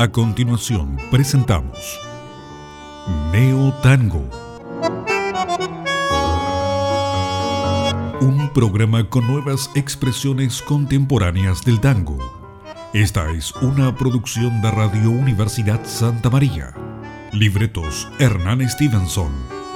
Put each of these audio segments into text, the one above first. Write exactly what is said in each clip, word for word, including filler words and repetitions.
A continuación presentamos Neo Tango, un programa con nuevas expresiones contemporáneas del tango. Esta es una producción de Radio Universidad Santa María. Libretos Hernán Stevenson.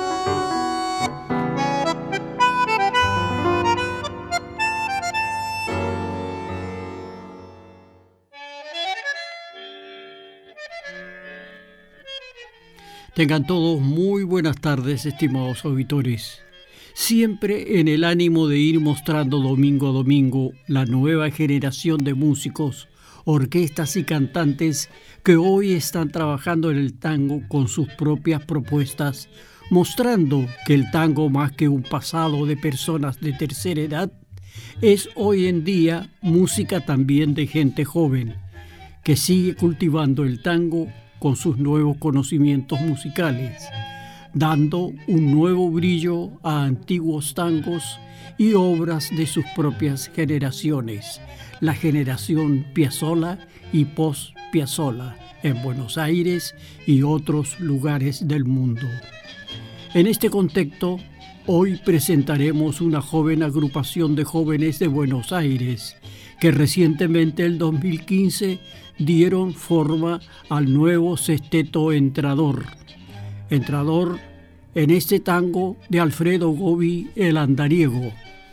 Tengan todos muy buenas tardes, estimados auditores. Siempre en el ánimo de ir mostrando domingo a domingo la nueva generación de músicos, orquestas y cantantes que hoy están trabajando en el tango con sus propias propuestas, mostrando que el tango, más que un pasado de personas de tercera edad, es hoy en día música también de gente joven, que sigue cultivando el tango con sus nuevos conocimientos musicales, dando un nuevo brillo a antiguos tangos y obras de sus propias generaciones, la generación Piazzolla y post-Piazzolla, en Buenos Aires y otros lugares del mundo. En este contexto, hoy presentaremos una joven agrupación de jóvenes de Buenos Aires, que recientemente, el dos mil quince, dieron forma al nuevo sexteto Entrador. Entrador en este tango de Alfredo Gobi, el andariego.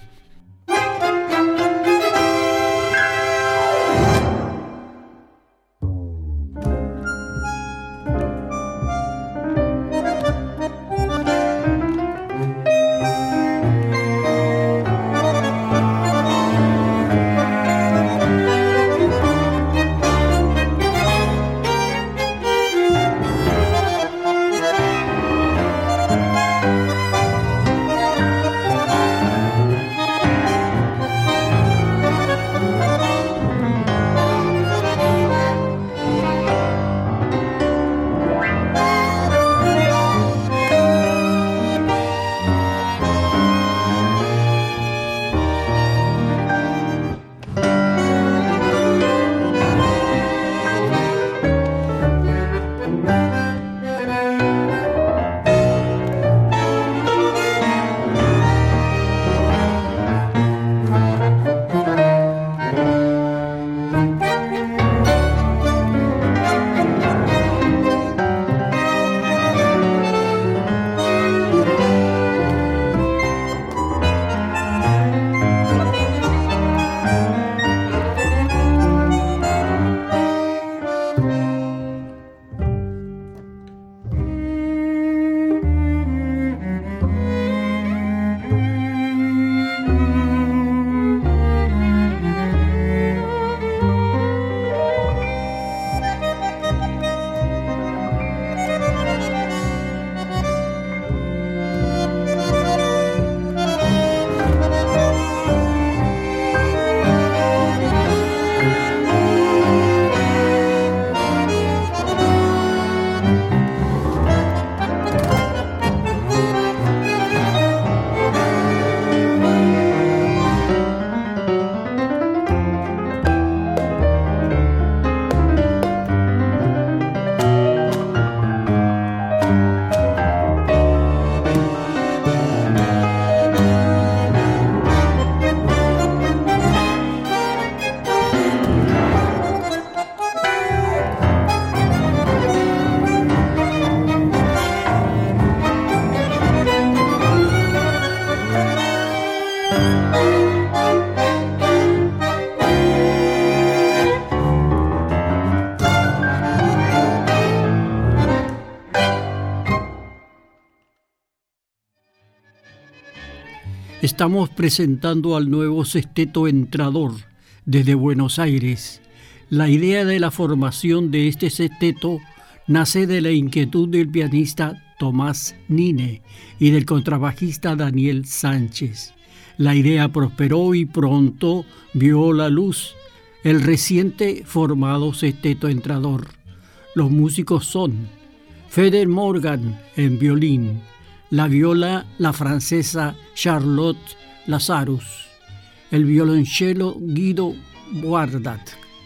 Estamos presentando al nuevo sexteto Entrador desde Buenos Aires. La idea de la formación de este sexteto nace de la inquietud del pianista Tomás Nine y del contrabajista Daniel Sánchez. La idea prosperó y pronto vio la luz el reciente formado sexteto Entrador. Los músicos son Feder Morgan en violín, la viola la francesa Charlotte Lazarus, el violonchelo Guido Guardat,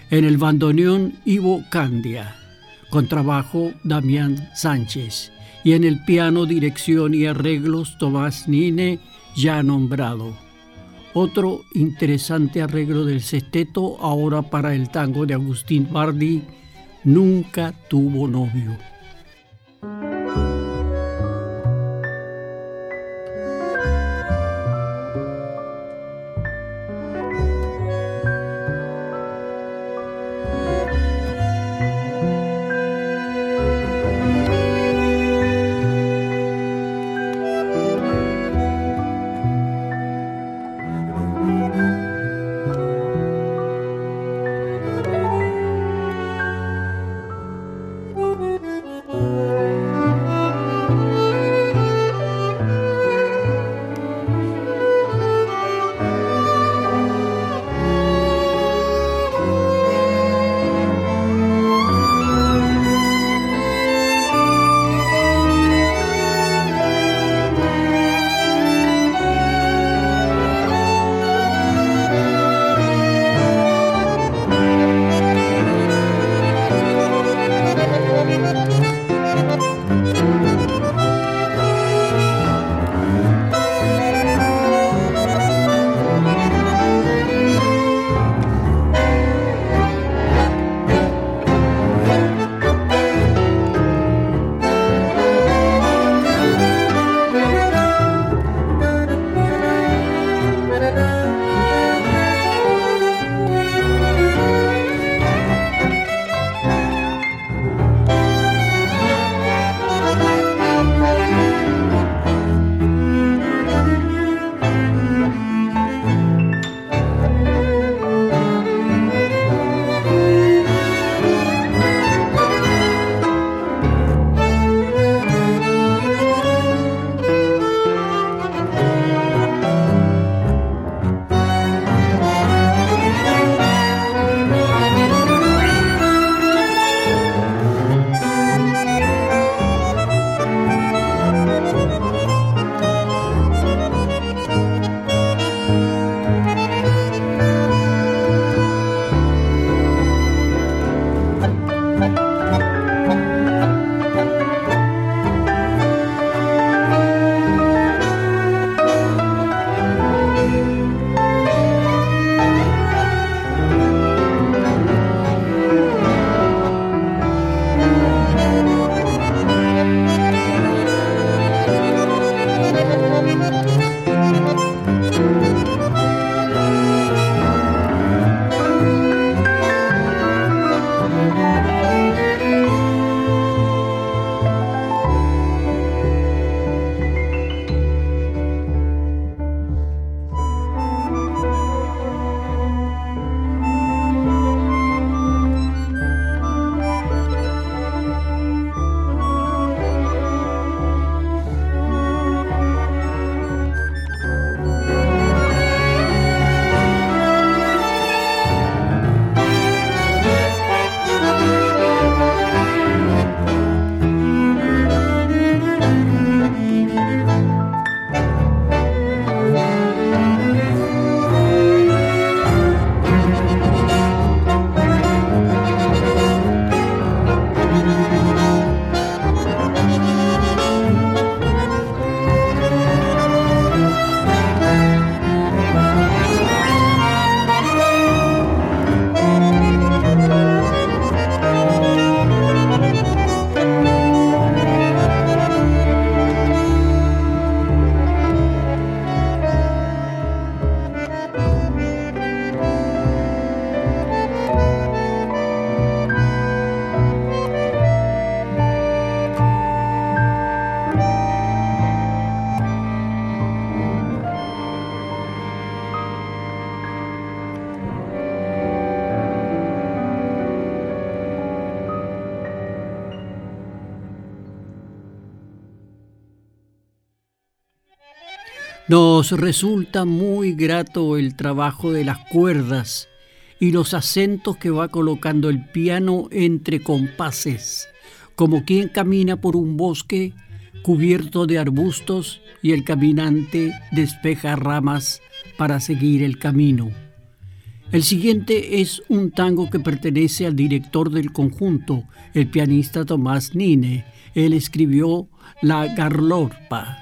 En el bandoneón, Ivo Candia. Contrabajo, Damián Sánchez. Y en el piano, dirección y arreglos, Tomás Nine, ya nombrado. Otro interesante arreglo del sexteto, ahora para el tango de Agustín Bardi, Nunca tuvo novio. Nos resulta muy grato el trabajo de las cuerdas y los acentos que va colocando el piano entre compases, como quien camina por un bosque cubierto de arbustos y el caminante despeja ramas para seguir el camino. El siguiente es un tango que pertenece al director del conjunto, el pianista Tomás Nine. Él escribió La Garlopa.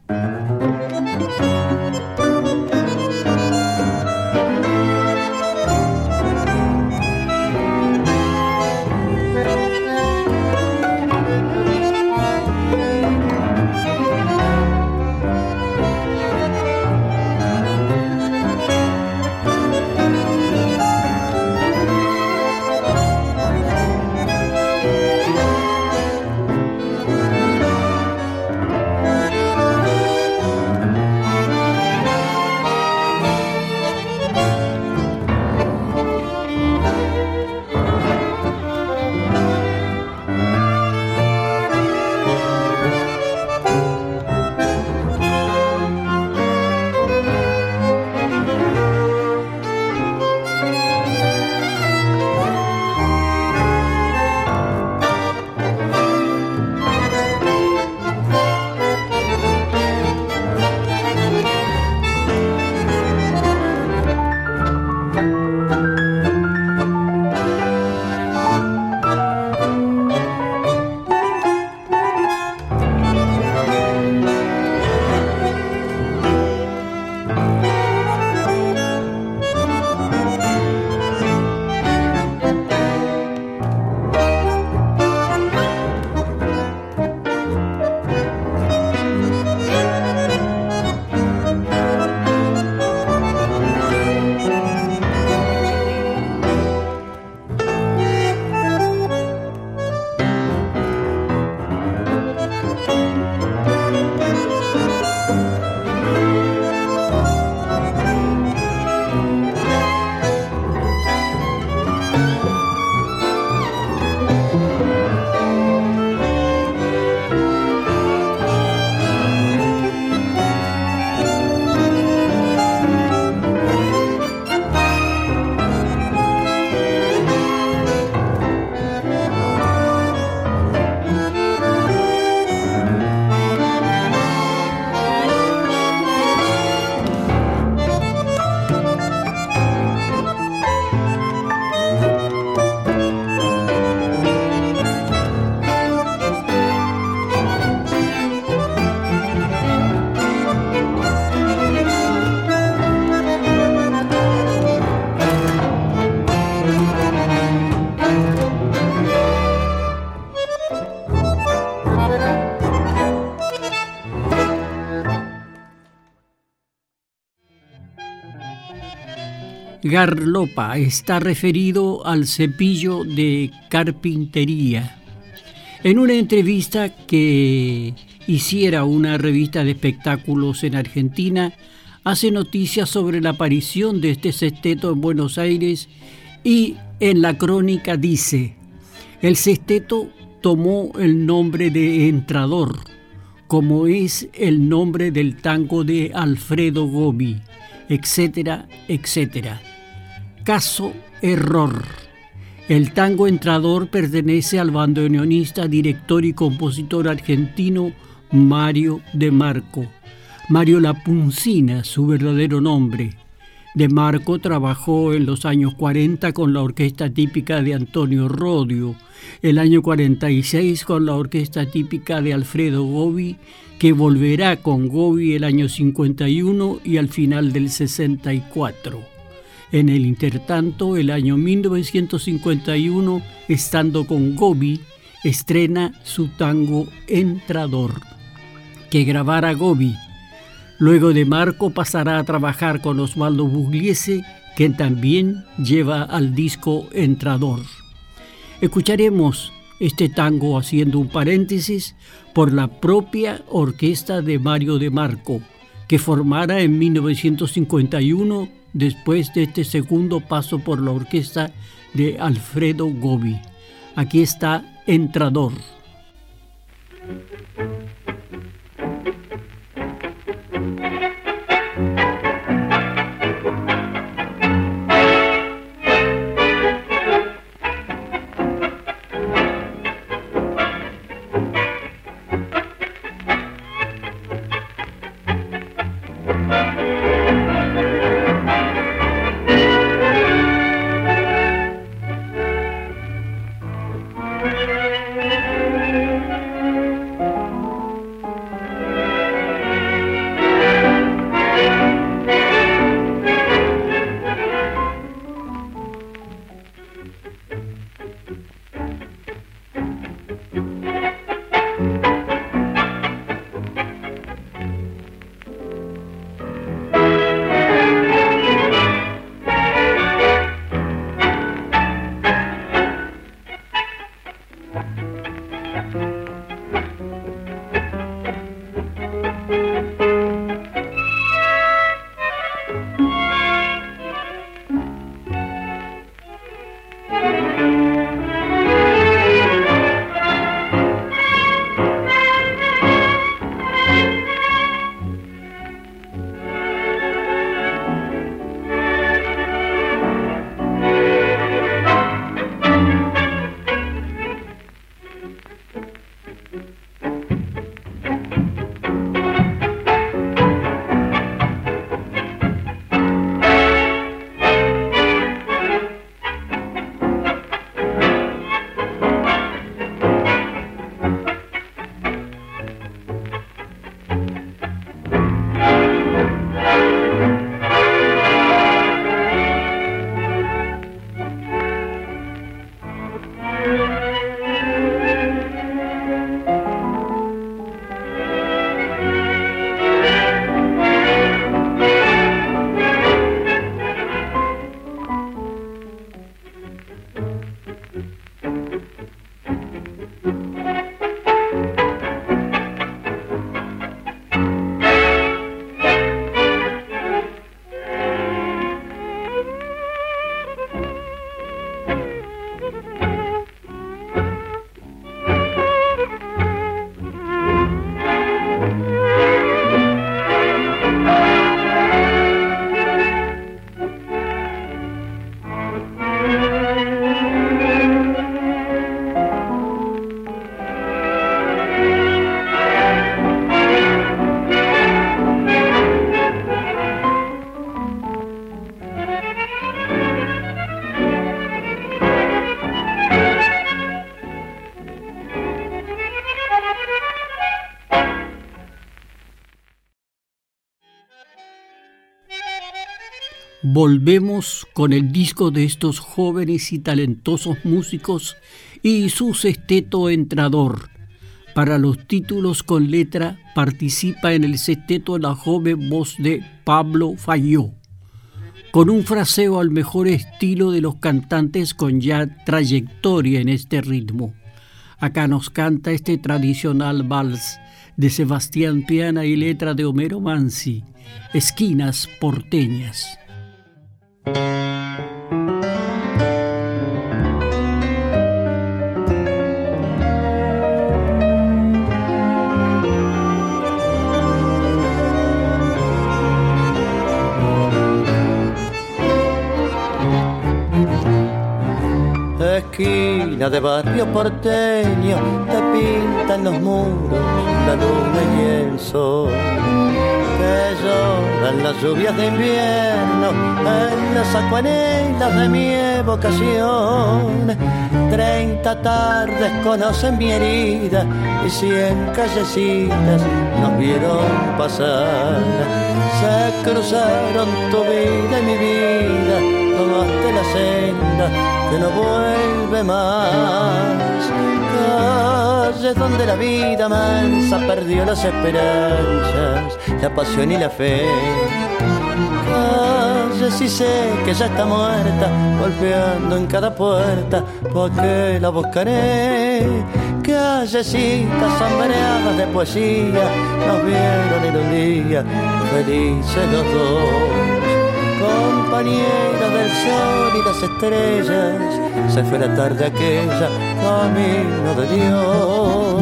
Garlopa está referido al cepillo de carpintería. En una entrevista que hiciera una revista de espectáculos en Argentina, hace noticias sobre la aparición de este sexteto en Buenos Aires y en la crónica dice: el sexteto tomó el nombre de Entrador, como es el nombre del tango de Alfredo Gobi, etcétera, etcétera. Caso error. El tango Entrador pertenece al bandoneonista, director y compositor argentino Mario De Marco. Mario Lapuncina, su verdadero nombre. De Marco trabajó en los años cuarenta con la orquesta típica de Antonio Rodio, el año cuarenta y seis con la orquesta típica de Alfredo Gobi, que volverá con Gobi el año cincuenta y uno y al final del sesenta y cuatro. En el intertanto, el año mil novecientos cincuenta y uno, estando con Gobi, estrena su tango Entrador, que grabara Gobi. Luego De Marco pasará a trabajar con Osvaldo Pugliese, que también lleva al disco Entrador. Escucharemos este tango, haciendo un paréntesis, por la propia orquesta de Mario De Marco, que formara en mil novecientos cincuenta y uno después de este segundo paso por la orquesta de Alfredo Gobi. Aquí está Entrador. Volvemos con el disco de estos jóvenes y talentosos músicos y su sexteto entrador. Para los títulos con letra participa en el sexteto la joven voz de Pablo Fayó, con un fraseo al mejor estilo de los cantantes con ya trayectoria en este ritmo. Acá nos canta este tradicional vals de Sebastián Piana y letra de Homero Manzi, Esquinas porteñas. Esquina de barrio porteño, te pintan los muros la luna y el sol, que lloran las lluvias de invierno en las acuarelas de mi evocación. Treinta tardes conocen mi herida y cien callecitas nos vieron pasar. Se cruzaron tu vida y mi vida, tomaste la senda que no vuelve más. Calles donde la vida mansa perdió las esperanzas, la pasión y la fe. Calles y sé que ya está muerta, golpeando en cada puerta, ¿por qué la buscaré? Callecitas sombreadas de poesía nos vieron en un día felices los dos. Compañeros del sol y las estrellas, se fue la tarde aquella, camino de Dios.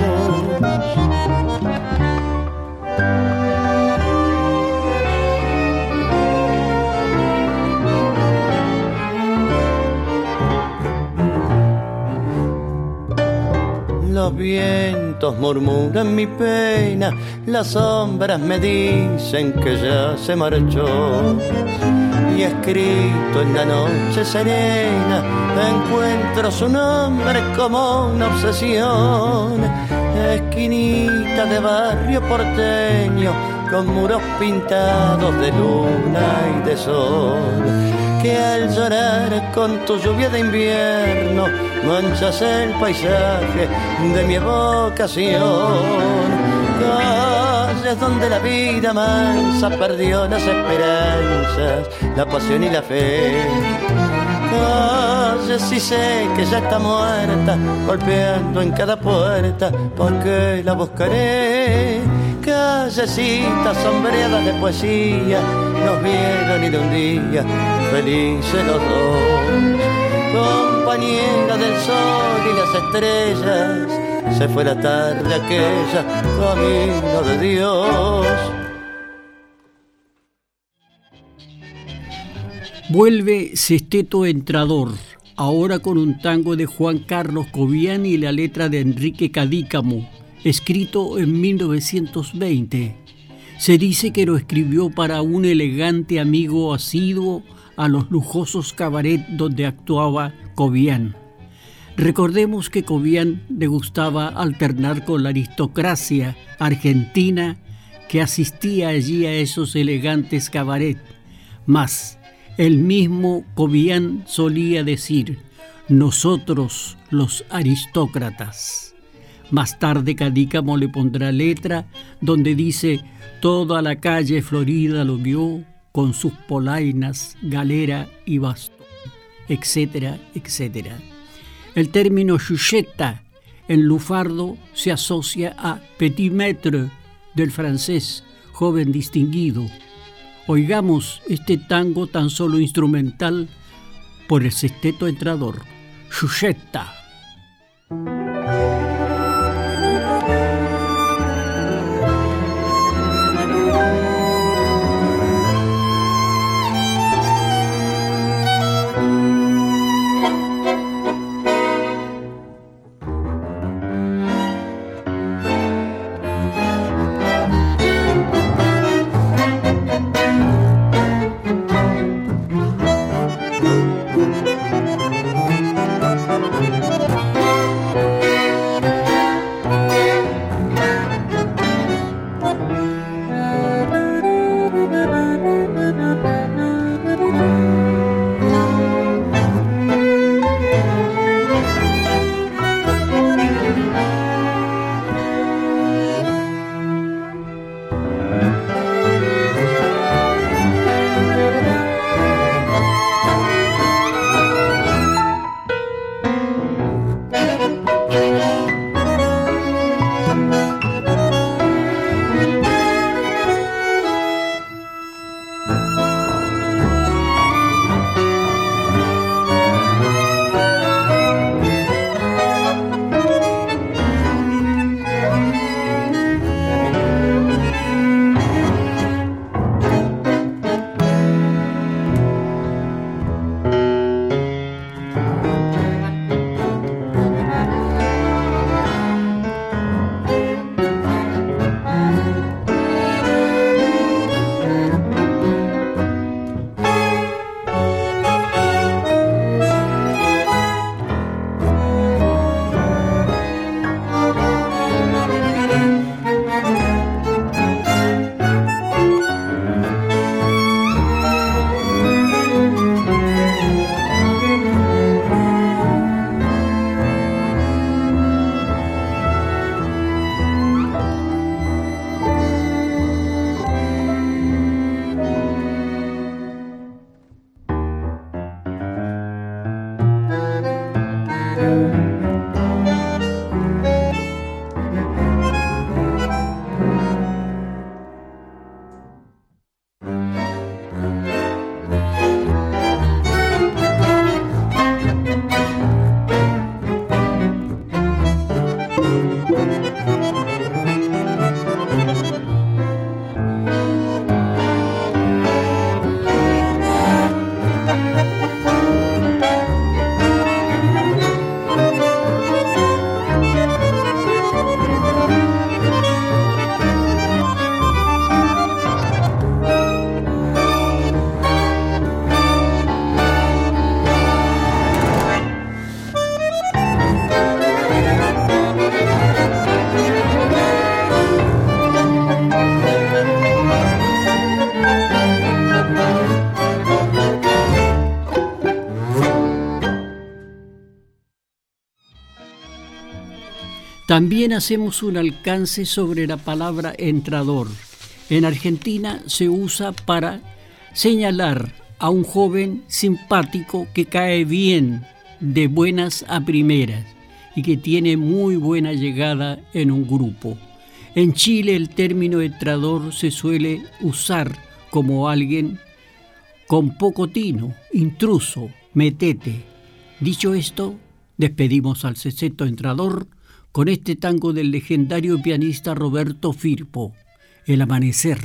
Los vientos murmuran mi pena, las sombras me dicen que ya se marchó. Y escrito en la noche serena encuentro su nombre como una obsesión. Esquinita de barrio porteño con muros pintados de luna y de sol, que al llorar con tu lluvia de invierno manchas el paisaje de mi evocación. Calles donde la vida mansa perdió las esperanzas, la pasión y la fe. Calles y sé que ya está muerta, golpeando en cada puerta, ¿por qué la buscaré? Callecitas sombreadas de poesía nos vieron y de un día felices los dos. Compañera del sol y las estrellas, se fue la tarde aquella, camino de Dios. Vuelve Sexteto Entrador, ahora con un tango de Juan Carlos Cobian y la letra de Enrique Cadícamo, escrito en mil novecientos veinte. Se dice que lo escribió para un elegante amigo asiduo a los lujosos cabaret donde actuaba Cobian. Recordemos que Cobian le gustaba alternar con la aristocracia argentina que asistía allí a esos elegantes cabaret. Mas el mismo Cobian solía decir: nosotros los aristócratas. Más tarde Cadícamo le pondrá letra donde dice: toda la calle florida lo vio con sus polainas, galera y bastón, etcétera, etcétera. El término chucheta en lufardo se asocia a petit maître, del francés, joven distinguido. Oigamos este tango tan solo instrumental por el Sexteto Entrador, Chucheta. También hacemos un alcance sobre la palabra entrador. En Argentina se usa para señalar a un joven simpático que cae bien, de buenas a primeras, y que tiene muy buena llegada en un grupo. En Chile el término entrador se suele usar como alguien con poco tino, intruso, metete. Dicho esto, despedimos al sexteto entrador con este tango del legendario pianista Roberto Firpo, El Amanecer.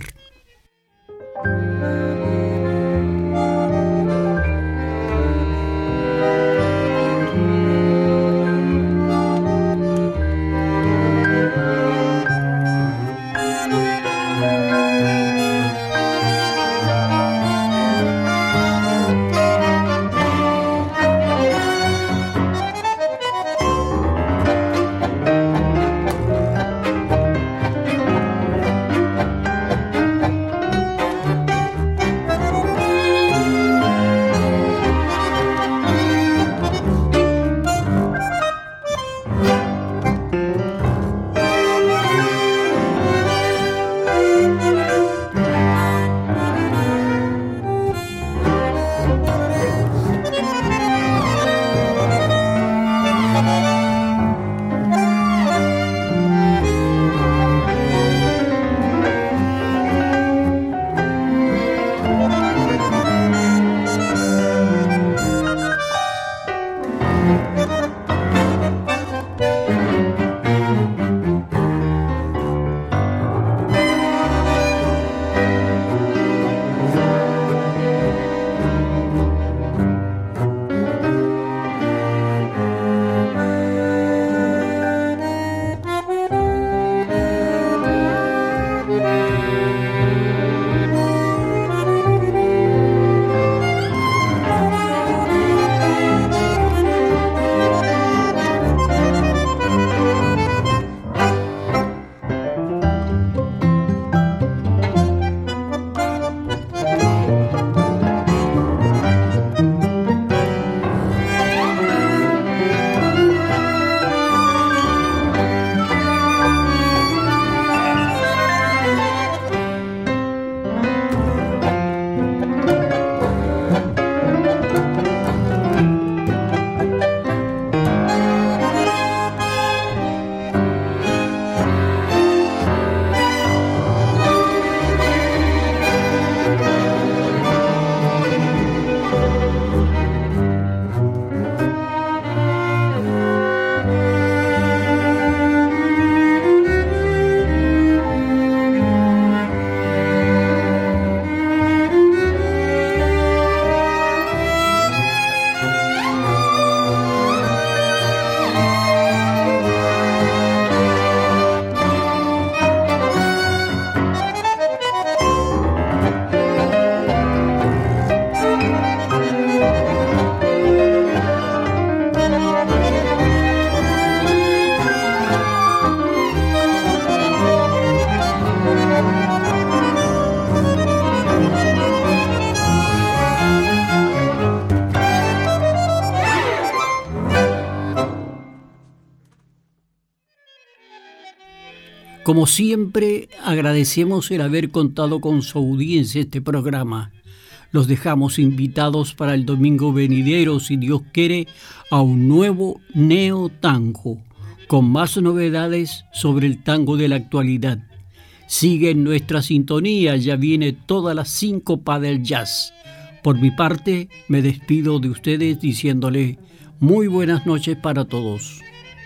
Como siempre, agradecemos el haber contado con su audiencia este programa. Los dejamos invitados para el domingo venidero, si Dios quiere, a un nuevo Neo Tango, con más novedades sobre el tango de la actualidad. Sigue en nuestra sintonía, ya viene toda la síncopa del jazz. Por mi parte, me despido de ustedes diciéndole muy buenas noches para todos.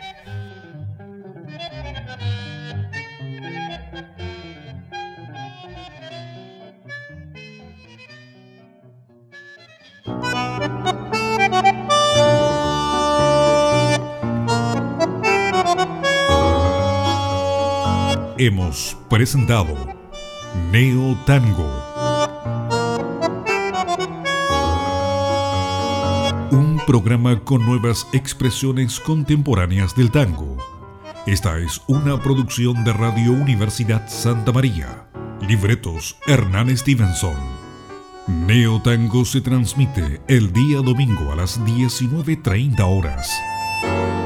Hemos presentado Neo Tango, un programa con nuevas expresiones contemporáneas del tango. Esta es una producción de Radio Universidad Santa María. Libretos Hernán Stevenson. Neo Tango se transmite el día domingo a las diecinueve treinta horas.